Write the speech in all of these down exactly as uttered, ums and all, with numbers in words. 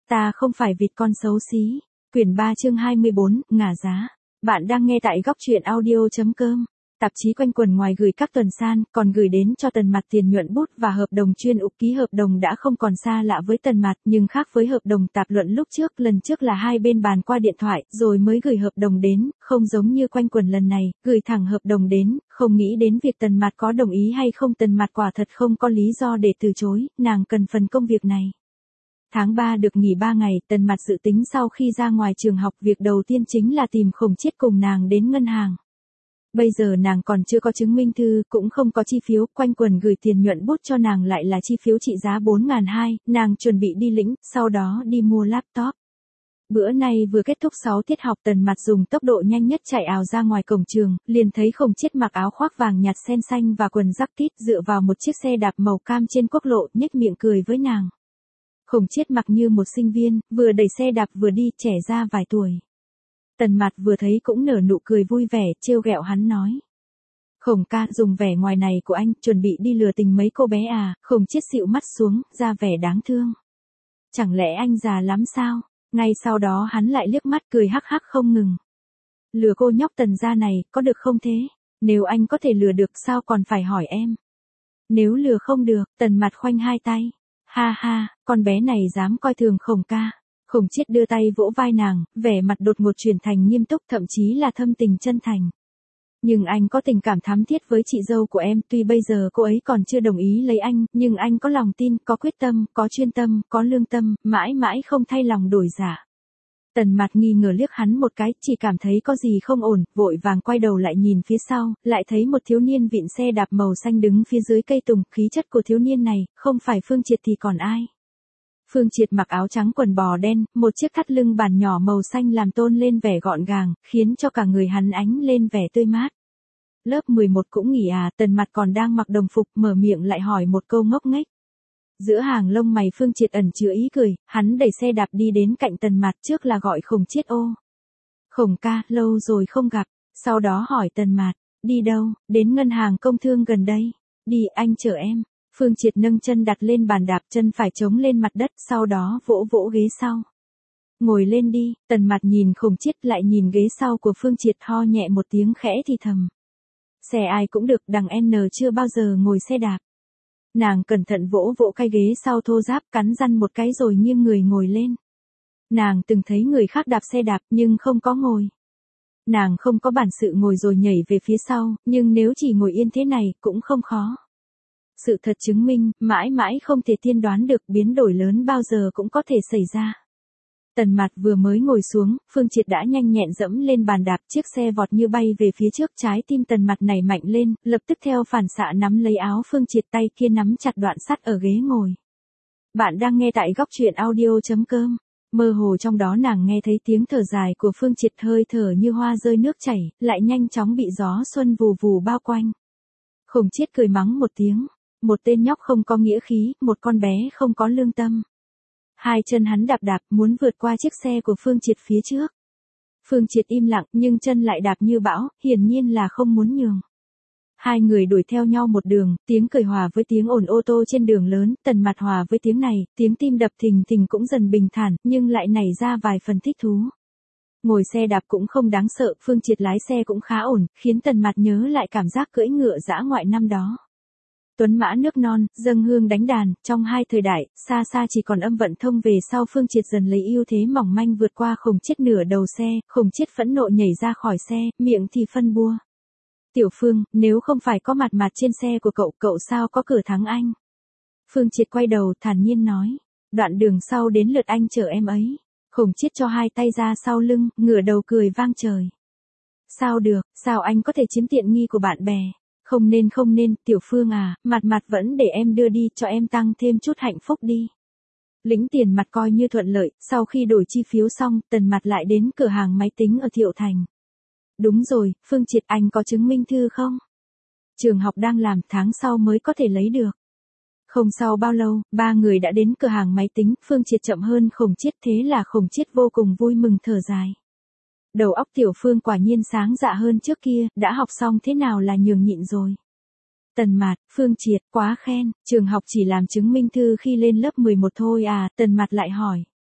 Ta không phải vịt con xấu xí. Quyển ba chương hai mươi bốn, ngả giá. Bạn đang nghe tại góc truyện audio chấm com. Tạp chí quanh quần ngoài gửi các tuần san, còn gửi đến cho Tần Mạt tiền nhuận bút và hợp đồng chuyên ục. Ký hợp đồng đã không còn xa lạ với Tần Mạt, nhưng khác với hợp đồng tạp luận lúc trước, lần trước là hai bên bàn qua điện thoại, rồi mới gửi hợp đồng đến, không giống như quanh quần lần này, gửi thẳng hợp đồng đến, không nghĩ đến việc Tần Mạt có đồng ý hay không. Tần Mạt quả thật không có lý do để từ chối, nàng cần phần công việc này. Tháng ba được nghỉ ba ngày, Tần Mạt dự tính sau khi ra ngoài trường học, việc đầu tiên chính là tìm Khổng Chiết cùng nàng đến ngân hàng. Bây giờ nàng còn chưa có chứng minh thư, cũng không có chi phiếu, quanh quần gửi tiền nhuận bút cho nàng lại là chi phiếu trị giá bốn nghìn hai trăm, nàng chuẩn bị đi lĩnh, sau đó đi mua laptop. Bữa nay vừa kết thúc sáu tiết học, Tần Mạt dùng tốc độ nhanh nhất chạy ào ra ngoài cổng trường, liền thấy Khổng Chiết mặc áo khoác vàng nhạt sen xanh và quần jacket dựa vào một chiếc xe đạp màu cam trên quốc lộ, nhếch miệng cười với nàng. Khổng Chiết mặc như một sinh viên, vừa đẩy xe đạp vừa đi, trẻ ra vài tuổi. Tần Mạt vừa thấy cũng nở nụ cười vui vẻ, trêu ghẹo hắn nói. Khổng ca, dùng vẻ ngoài này của anh, chuẩn bị đi lừa tình mấy cô bé à? Khổng Chiết xịu mắt xuống, ra vẻ đáng thương. Chẳng lẽ anh già lắm sao? Ngay sau đó hắn lại liếc mắt cười hắc hắc không ngừng. Lừa cô nhóc Tần gia này, có được không thế? Nếu anh có thể lừa được sao còn phải hỏi em? Nếu lừa không được, Tần Mạt khoanh hai tay. Ha ha, con bé này dám coi thường Khổng ca. Khổng Chiết đưa tay vỗ vai nàng, vẻ mặt đột ngột chuyển thành nghiêm túc, thậm chí là thâm tình chân thành. Nhưng anh có tình cảm thắm thiết với chị dâu của em, tuy bây giờ cô ấy còn chưa đồng ý lấy anh, nhưng anh có lòng tin, có quyết tâm, có chuyên tâm, có lương tâm, mãi mãi không thay lòng đổi dạ. Tần Mạt nghi ngờ liếc hắn một cái, chỉ cảm thấy có gì không ổn, vội vàng quay đầu lại nhìn phía sau, lại thấy một thiếu niên vịn xe đạp màu xanh đứng phía dưới cây tùng. Khí chất của thiếu niên này, không phải Phương Triệt thì còn ai? Phương Triệt mặc áo trắng quần bò đen, một chiếc thắt lưng bàn nhỏ màu xanh làm tôn lên vẻ gọn gàng, khiến cho cả người hắn ánh lên vẻ tươi mát. Lớp mười một cũng nghỉ à? Tần Mạt còn đang mặc đồng phục, mở miệng lại hỏi một câu ngốc nghếch. Giữa hàng lông mày Phương Triệt ẩn chứa ý cười, hắn đẩy xe đạp đi đến cạnh Tần Mạt, trước là gọi Khổng Chiết ô. Khổng ca, lâu rồi không gặp, sau đó hỏi Tần Mạt, đi đâu? Đến ngân hàng công thương gần đây. Đi, anh chở em. Phương Triệt nâng chân đặt lên bàn đạp, chân phải chống lên mặt đất, sau đó vỗ vỗ ghế sau. Ngồi lên đi. Tần Mạt nhìn Khổng Chiết lại nhìn ghế sau của Phương Triệt, ho nhẹ một tiếng khẽ thì thầm. Xe ai cũng được, đằng N chưa bao giờ ngồi xe đạp. Nàng cẩn thận vỗ vỗ cái ghế sau thô ráp, cắn răng một cái rồi nghiêng người ngồi lên. Nàng từng thấy người khác đạp xe đạp nhưng không có ngồi. Nàng không có bản sự ngồi rồi nhảy về phía sau, nhưng nếu chỉ ngồi yên thế này cũng không khó. Sự thật chứng minh, mãi mãi không thể tiên đoán được, biến đổi lớn bao giờ cũng có thể xảy ra. Tần Mạt vừa mới ngồi xuống, Phương Triệt đã nhanh nhẹn dẫm lên bàn đạp, chiếc xe vọt như bay về phía trước, trái tim Tần Mạt nảy mạnh lên, lập tức theo phản xạ nắm lấy áo Phương Triệt, tay kia nắm chặt đoạn sắt ở ghế ngồi. Bạn đang nghe tại góc truyện audio chấm com. Mơ hồ trong đó nàng nghe thấy tiếng thở dài của Phương Triệt, hơi thở như hoa rơi nước chảy, lại nhanh chóng bị gió xuân vù vù bao quanh. Khổng Chiết cười mắng một tiếng. Một tên nhóc không có nghĩa khí, một con bé không có lương tâm. Hai chân hắn đạp đạp, muốn vượt qua chiếc xe của Phương Triệt phía trước. Phương Triệt im lặng, nhưng chân lại đạp như bão, hiển nhiên là không muốn nhường. Hai người đuổi theo nhau một đường, tiếng cười hòa với tiếng ồn ô tô trên đường lớn, Tần Mạt hòa với tiếng này, tiếng tim đập thình thình cũng dần bình thản, nhưng lại nảy ra vài phần thích thú. Ngồi xe đạp cũng không đáng sợ, Phương Triệt lái xe cũng khá ổn, khiến Tần Mạt nhớ lại cảm giác cưỡi ngựa dã ngoại năm đó. Tuấn mã nước non, dâng hương đánh đàn, trong hai thời đại, xa xa chỉ còn âm vận thông về sau. Phương Triệt dần lấy ưu thế mỏng manh vượt qua Khổng Chiết nửa đầu xe, Khổng Chiết phẫn nộ nhảy ra khỏi xe, miệng thì phân bua. Tiểu Phương, nếu không phải có mặt mặt trên xe của cậu, cậu sao có cửa thắng anh? Phương Triệt quay đầu thản nhiên nói, đoạn đường sau đến lượt anh chở em ấy. Khổng Chiết cho hai tay ra sau lưng, ngửa đầu cười vang trời. Sao được, sao anh có thể chiếm tiện nghi của bạn bè? Không nên không nên, Tiểu Phương à, mặt mặt vẫn để em đưa đi, cho em tăng thêm chút hạnh phúc đi. Lĩnh tiền mặt coi như thuận lợi, sau khi đổi chi phiếu xong, Tần Mạt lại đến cửa hàng máy tính ở Thiệu Thành. Đúng rồi, Phương Triệt, anh có chứng minh thư không? Trường học đang làm, tháng sau mới có thể lấy được. Không sau bao lâu, ba người đã đến cửa hàng máy tính, Phương Triệt chậm hơn Khổng Chiết, thế là Khổng Chiết vô cùng vui mừng thở dài. Đầu óc Tiểu Phương quả nhiên sáng dạ hơn trước kia, đã học xong thế nào là nhường nhịn rồi. Tần Mạt, Phương Triệt, quá khen, trường học chỉ làm chứng minh thư khi lên lớp mười một thôi à? Tần Mạt lại hỏi.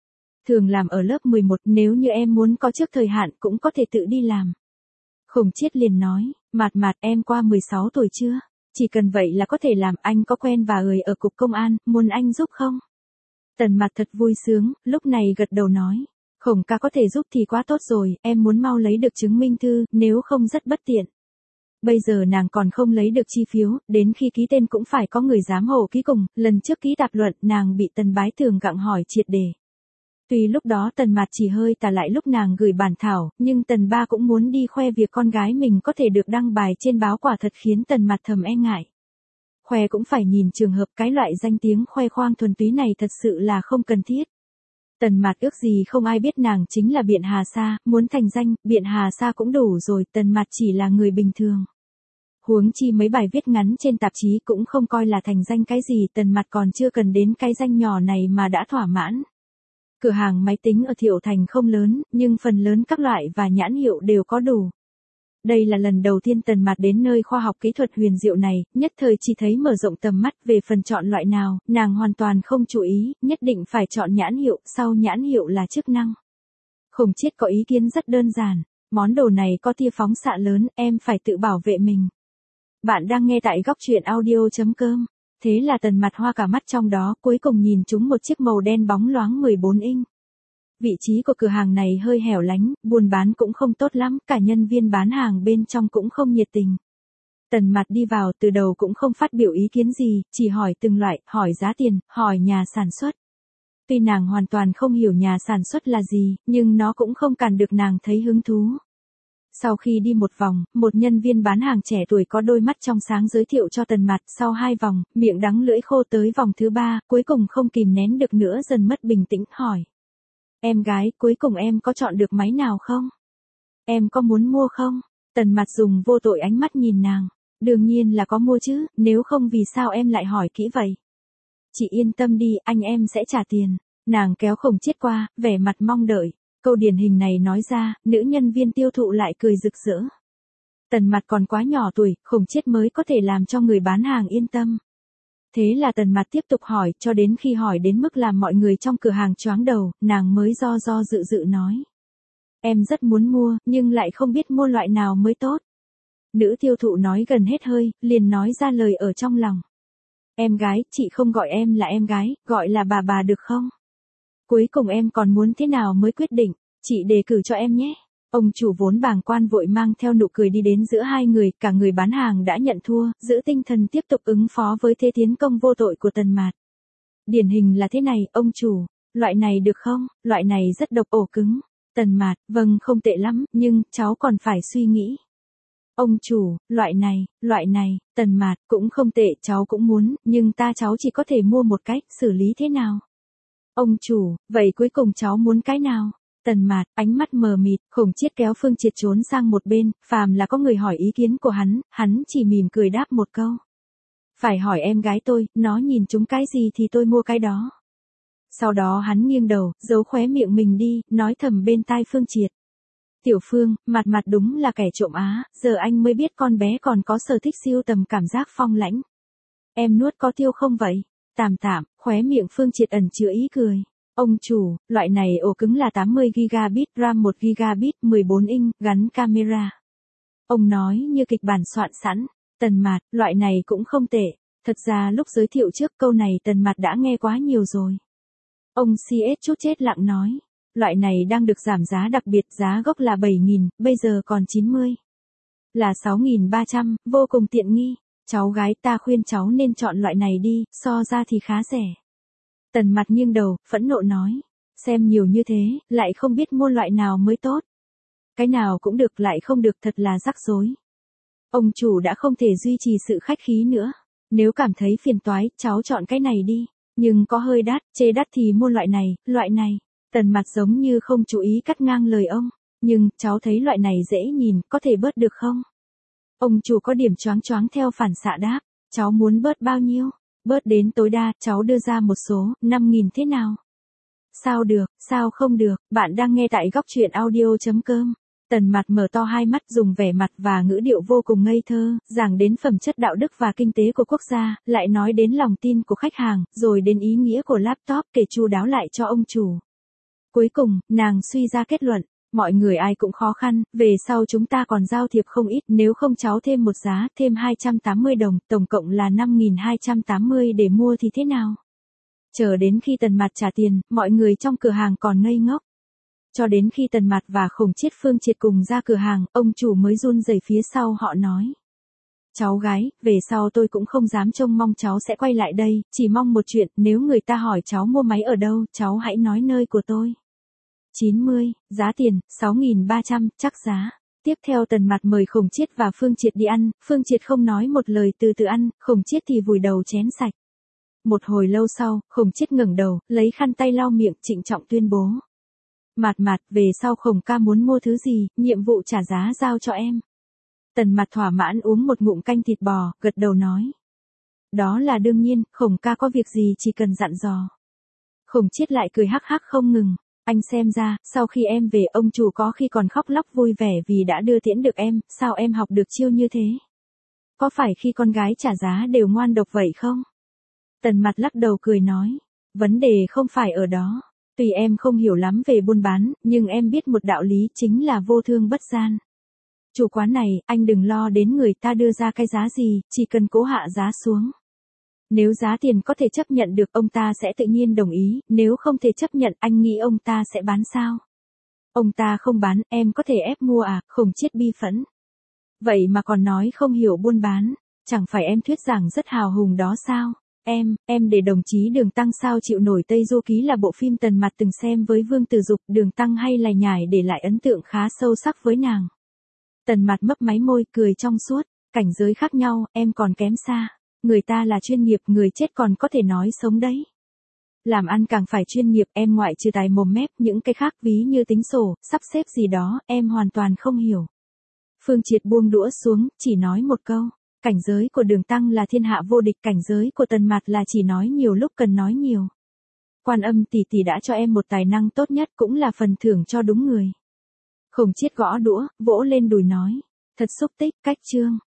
thường làm ở lớp mười một, nếu như em muốn có trước thời hạn cũng có thể tự đi làm. Khổng Chiết liền nói, Mạt Mạt em qua mười sáu tuổi chưa? Chỉ cần vậy là có thể làm, anh có quen và người ở cục công an, muốn anh giúp không? Tần Mạt thật vui sướng, lúc này gật đầu nói, Khổng ca có thể giúp thì quá tốt rồi, em muốn mau lấy được chứng minh thư, nếu không rất bất tiện. Bây giờ nàng còn không lấy được chi phiếu, đến khi ký tên cũng phải có người giám hộ ký cùng, lần trước ký tạp luận nàng bị Tần Bái Thường gặng hỏi triệt để. Tuy lúc đó Tần Mạt chỉ hơi tà lại lúc nàng gửi bản thảo, nhưng Tần Ba cũng muốn đi khoe việc con gái mình có thể được đăng bài trên báo quả thật khiến Tần Mạt thầm e ngại. Khoe cũng phải nhìn trường hợp, cái loại danh tiếng khoe khoang thuần túy này thật sự là không cần thiết. Tần Mạt ước gì không ai biết nàng chính là Biện Hà Sa, muốn thành danh, Biện Hà Sa cũng đủ rồi, Tần Mạt chỉ là người bình thường. Huống chi mấy bài viết ngắn trên tạp chí cũng không coi là thành danh cái gì, Tần Mạt còn chưa cần đến cái danh nhỏ này mà đã thỏa mãn. Cửa hàng máy tính ở Thiệu Thành không lớn, nhưng phần lớn các loại và nhãn hiệu đều có đủ. Đây là lần đầu tiên Tần Mạt đến nơi khoa học kỹ thuật huyền diệu này, nhất thời chỉ thấy mở rộng tầm mắt về phần chọn loại nào, nàng hoàn toàn không chú ý, nhất định phải chọn nhãn hiệu, sau nhãn hiệu là chức năng. Khổng Chiết có ý kiến rất đơn giản, món đồ này có tia phóng xạ lớn, em phải tự bảo vệ mình. Bạn đang nghe tại góc truyện audio chấm com. Thế là Tần Mạt hoa cả mắt trong đó, cuối cùng nhìn trúng một chiếc màu đen bóng loáng mười bốn inch. Vị trí của cửa hàng này hơi hẻo lánh, buôn bán cũng không tốt lắm, cả nhân viên bán hàng bên trong cũng không nhiệt tình. Tần Mạt đi vào từ đầu cũng không phát biểu ý kiến gì, chỉ hỏi từng loại, hỏi giá tiền, hỏi nhà sản xuất. Tuy nàng hoàn toàn không hiểu nhà sản xuất là gì, nhưng nó cũng không cản được nàng thấy hứng thú. Sau khi đi một vòng, một nhân viên bán hàng trẻ tuổi có đôi mắt trong sáng giới thiệu cho Tần Mạt, sau hai vòng, miệng đắng lưỡi khô tới vòng thứ ba, cuối cùng không kìm nén được nữa dần mất bình tĩnh, hỏi. Em gái, cuối cùng em có chọn được máy nào không? Em có muốn mua không? Tần Mạt dùng vô tội ánh mắt nhìn nàng. Đương nhiên là có mua chứ, nếu không vì sao em lại hỏi kỹ vậy? Chị yên tâm đi, anh em sẽ trả tiền. Nàng kéo Khổng Chiết qua, vẻ mặt mong đợi. Câu điển hình này nói ra, nữ nhân viên tiêu thụ lại cười rực rỡ. Tần Mạt còn quá nhỏ tuổi, Khổng Chiết mới có thể làm cho người bán hàng yên tâm. Thế là Tần Mạt tiếp tục hỏi, cho đến khi hỏi đến mức làm mọi người trong cửa hàng choáng đầu, nàng mới do do dự dự nói. Em rất muốn mua, nhưng lại không biết mua loại nào mới tốt. Nữ tiêu thụ nói gần hết hơi, liền nói ra lời ở trong lòng. Em gái, chị không gọi em là em gái, gọi là bà bà được không? Cuối cùng em còn muốn thế nào mới quyết định, chị đề cử cho em nhé. Ông chủ vốn bàng quan vội mang theo nụ cười đi đến giữa hai người, cả người bán hàng đã nhận thua, giữ tinh thần tiếp tục ứng phó với thế tiến công vô tội của Tần Mạt. Điển hình là thế này, ông chủ, loại này được không, loại này rất độc ổ cứng. Tần Mạt, vâng không tệ lắm, nhưng, cháu còn phải suy nghĩ. Ông chủ, loại này, loại này, Tần Mạt, cũng không tệ, cháu cũng muốn, nhưng ta cháu chỉ có thể mua một cách, xử lý thế nào? Ông chủ, vậy cuối cùng cháu muốn cái nào? Tần Mạt, ánh mắt mờ mịt, Khổng Chiết kéo Phương Triệt trốn sang một bên, phàm là có người hỏi ý kiến của hắn, hắn chỉ mỉm cười đáp một câu. Phải hỏi em gái tôi, nó nhìn chúng cái gì thì tôi mua cái đó. Sau đó hắn nghiêng đầu, giấu khóe miệng mình đi, nói thầm bên tai Phương Triệt. Tiểu Phương, Mạt Mạt đúng là kẻ trộm á, giờ anh mới biết con bé còn có sở thích siêu tầm cảm giác phong lãnh. Em nuốt có tiêu không vậy? Tạm tạm, khóe miệng Phương Triệt ẩn chứa ý cười. Ông chủ, loại này ổ cứng là tám mươi gi-ga-bai, RAM một gi-ga-bai, mười bốn inch, gắn camera. Ông nói như kịch bản soạn sẵn. Tần Mạt, loại này cũng không tệ. Thật ra lúc giới thiệu trước câu này Tần Mạt đã nghe quá nhiều rồi. Ông xê ét chút chết lặng nói. Loại này đang được giảm giá đặc biệt, giá gốc là bảy nghìn, bây giờ còn chín mươi. Là sáu nghìn ba trăm, vô cùng tiện nghi. Cháu gái ta khuyên cháu nên chọn loại này đi, so ra thì khá rẻ. Tần Mạt nghiêng đầu, phẫn nộ nói. Xem nhiều như thế, lại không biết mua loại nào mới tốt. Cái nào cũng được lại không được thật là rắc rối. Ông chủ đã không thể duy trì sự khách khí nữa. Nếu cảm thấy phiền toái, cháu chọn cái này đi. Nhưng có hơi đắt, chê đắt thì mua loại này, loại này. Tần Mạt giống như không chú ý cắt ngang lời ông. Nhưng, cháu thấy loại này dễ nhìn, có thể bớt được không? Ông chủ có điểm choáng choáng theo phản xạ đáp. Cháu muốn bớt bao nhiêu? Bớt đến tối đa, cháu đưa ra một số, năm nghìn thế nào? Sao được, sao không được, bạn đang nghe tại góc truyện audio chấm com. Tần Mạt mở to hai mắt dùng vẻ mặt và ngữ điệu vô cùng ngây thơ, giảng đến phẩm chất đạo đức và kinh tế của quốc gia, lại nói đến lòng tin của khách hàng, rồi đến ý nghĩa của laptop kể chu đáo lại cho ông chủ. Cuối cùng, nàng suy ra kết luận, mọi người ai cũng khó khăn, về sau chúng ta còn giao thiệp không ít, nếu không cháu thêm một giá, thêm hai trăm tám mươi đồng, tổng cộng là năm nghìn hai trăm tám mươi để mua thì thế nào? Chờ đến khi Tần Mạt trả tiền, mọi người trong cửa hàng còn ngây ngốc. Cho đến khi Tần Mạt và Khổng Chiết Phương Triệt cùng ra cửa hàng, ông chủ mới run rẩy phía sau họ nói. Cháu gái, về sau tôi cũng không dám trông mong cháu sẽ quay lại đây, chỉ mong một chuyện, nếu người ta hỏi cháu mua máy ở đâu, cháu hãy nói nơi của tôi. chín mươi, giá tiền, sáu nghìn ba trăm, chắc giá. Tiếp theo Tần Mạt mời Khổng Chiết và Phương Triệt đi ăn, Phương Triệt không nói một lời từ từ ăn, Khổng Chiết thì vùi đầu chén sạch. Một hồi lâu sau, Khổng Chiết ngẩng đầu, lấy khăn tay lau miệng, trịnh trọng tuyên bố. Mạt Mạt, về sau Khổng ca muốn mua thứ gì, nhiệm vụ trả giá giao cho em. Tần Mạt thỏa mãn uống một ngụm canh thịt bò, gật đầu nói. Đó là đương nhiên, Khổng ca có việc gì chỉ cần dặn dò. Khổng Chiết lại cười hắc hắc không ngừng. Anh xem ra, sau khi em về ông chủ có khi còn khóc lóc vui vẻ vì đã đưa tiễn được em, sao em học được chiêu như thế? Có phải khi con gái trả giá đều ngoan độc vậy không? Tần Mạt lắc đầu cười nói. Vấn đề không phải ở đó. Tuy em không hiểu lắm về buôn bán, nhưng em biết một đạo lý chính là vô thương bất gian. Chủ quán này, anh đừng lo đến người ta đưa ra cái giá gì, chỉ cần cố hạ giá xuống. Nếu giá tiền có thể chấp nhận được ông ta sẽ tự nhiên đồng ý, nếu không thể chấp nhận anh nghĩ ông ta sẽ bán sao? Ông ta không bán, em có thể ép mua à, Khổng Chiết bi phẫn. Vậy mà còn nói không hiểu buôn bán, chẳng phải em thuyết giảng rất hào hùng đó sao? Em, em để đồng chí Đường Tăng sao chịu nổi. Tây Du Ký là bộ phim Tần Mạt từng xem với Vương Tử Dục, Đường Tăng hay lải nhải để lại ấn tượng khá sâu sắc với nàng. Tần Mạt mấp máy môi, cười trong suốt, cảnh giới khác nhau, em còn kém xa. Người ta là chuyên nghiệp, người chết còn có thể nói sống đấy. Làm ăn càng phải chuyên nghiệp, em ngoại trừ tài mồm mép, những cái khác ví như tính sổ, sắp xếp gì đó, em hoàn toàn không hiểu. Phương Triệt buông đũa xuống, chỉ nói một câu. Cảnh giới của Đường Tăng là thiên hạ vô địch, cảnh giới của Tần Mạt là chỉ nói nhiều lúc cần nói nhiều. Quan Âm tỷ tỷ đã cho em một tài năng tốt nhất, cũng là phần thưởng cho đúng người. Khổng Chiết gõ đũa, vỗ lên đùi nói. Thật xúc tích, cách chương.